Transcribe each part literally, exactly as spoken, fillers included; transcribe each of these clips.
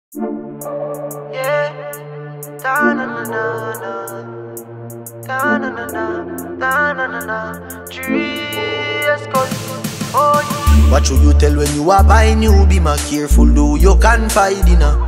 Yeah, da na na na na, da na na na, da na na na. Dress code, oh yeah. What should you tell when you are buying new? Be more careful, though you confide in her.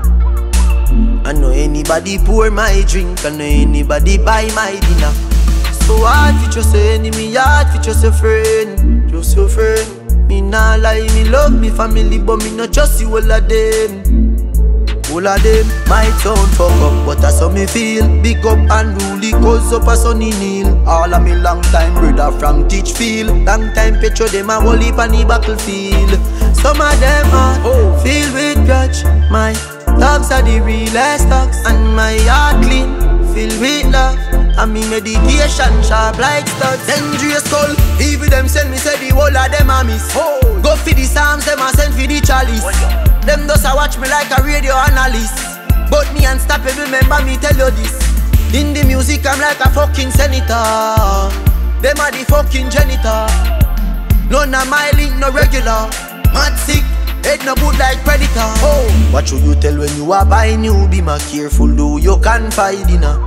I know anybody pour my drink, I know anybody buy my dinner. So hard for just your enemy, hard for just your friend, just your friend. Me nah lie, me love me family, but me not trust you all of them. All of them might sound fuck up, but that's how me feel. Big up and rule, cause up a sunny kneel. All of me long time brother from Teachfield. Long time picture them a whole heap on the battlefield. Some of them are oh. filled with grudge. My dogs are the realest dogs, and my heart clean, filled with love. And me medication sharp like studs. Dangerous skull, even them send me say the whole of them a miss. Oh. Go for the Psalms, them a send for the chalice. Oh. Them does a watch me like a radio analyst. But me unstoppable, remember me tell you this. In the music I'm like a fucking senator. Them are the fucking janitor. None of my link no regular. Mad sick, head no good like predator. Oh. What should you tell when you are buying new? Be more careful, though you confide in her.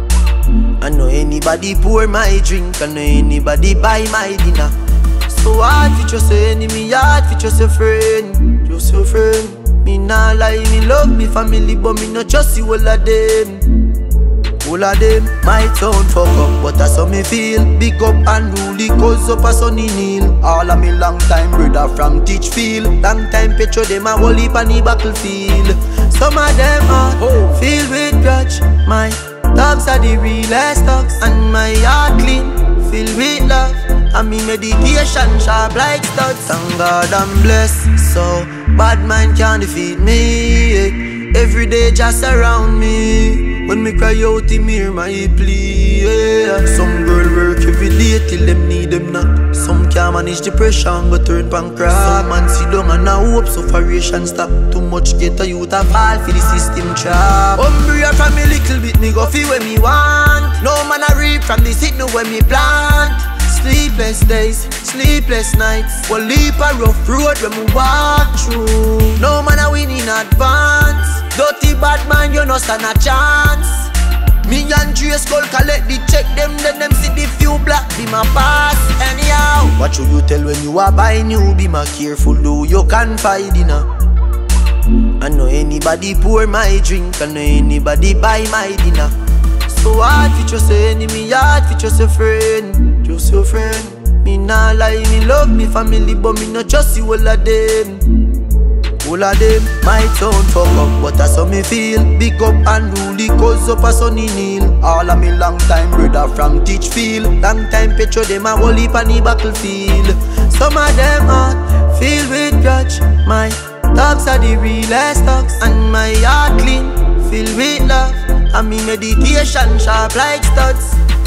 I know anybody pour my drink, I know anybody buy my dinner. So hard for just your enemy, hard for just your friend, just your friend. Me nah lie, me love me family, but me not trust you all of them. All of them might sound fuck up, but that's how me feel. Big up and rule, cause up a sunny kneel. All of me long time brother from Teachfield. Long time picture them a whole heap on the battlefield. Some of them are oh. filled with grudge. My dogs are the realest dogs, and my heart clean, filled with love. And me medication sharp like studs. Thank God I'm blessed, so bad mind can't defeat me. Every day just around me. When me cry out, him hear my plea. Yeah. Some girl work every day till them need them not. Some can't manage depression but turn pancreas. Some man sit down and now hope sufferation stop. Too much get a youth a fall for the system trap. Umbrella from me little bit, me go feel when me want. No man a reap from the seed, no when me plant. Sleepless days, sleepless nights. One leap a rough road when we walk through. No man a win in advance. Dirty bad man, you no stand a chance. Me and Dre Skull collect the check them, then them see the few black be my pass. Anyhow, what should you tell when you are buying new? Be more careful, though you confide in her. I know anybody pour my drink, I know anybody buy my dinner. So hard for just your enemy, hard for just your friend, just your friend. Me nah lie, me love me family, but me not trust you all of them. All of them might sound fuck up, but that's how me feel. Big up and rule, cause up a sunny kneel. All of me long time brother from Teachfield. Long time picture them a whole heap on the battlefield. Some of them are filled with grudge. My dogs are the realest dogs, and my heart clean, filled with love. And me meditation sharp like studs.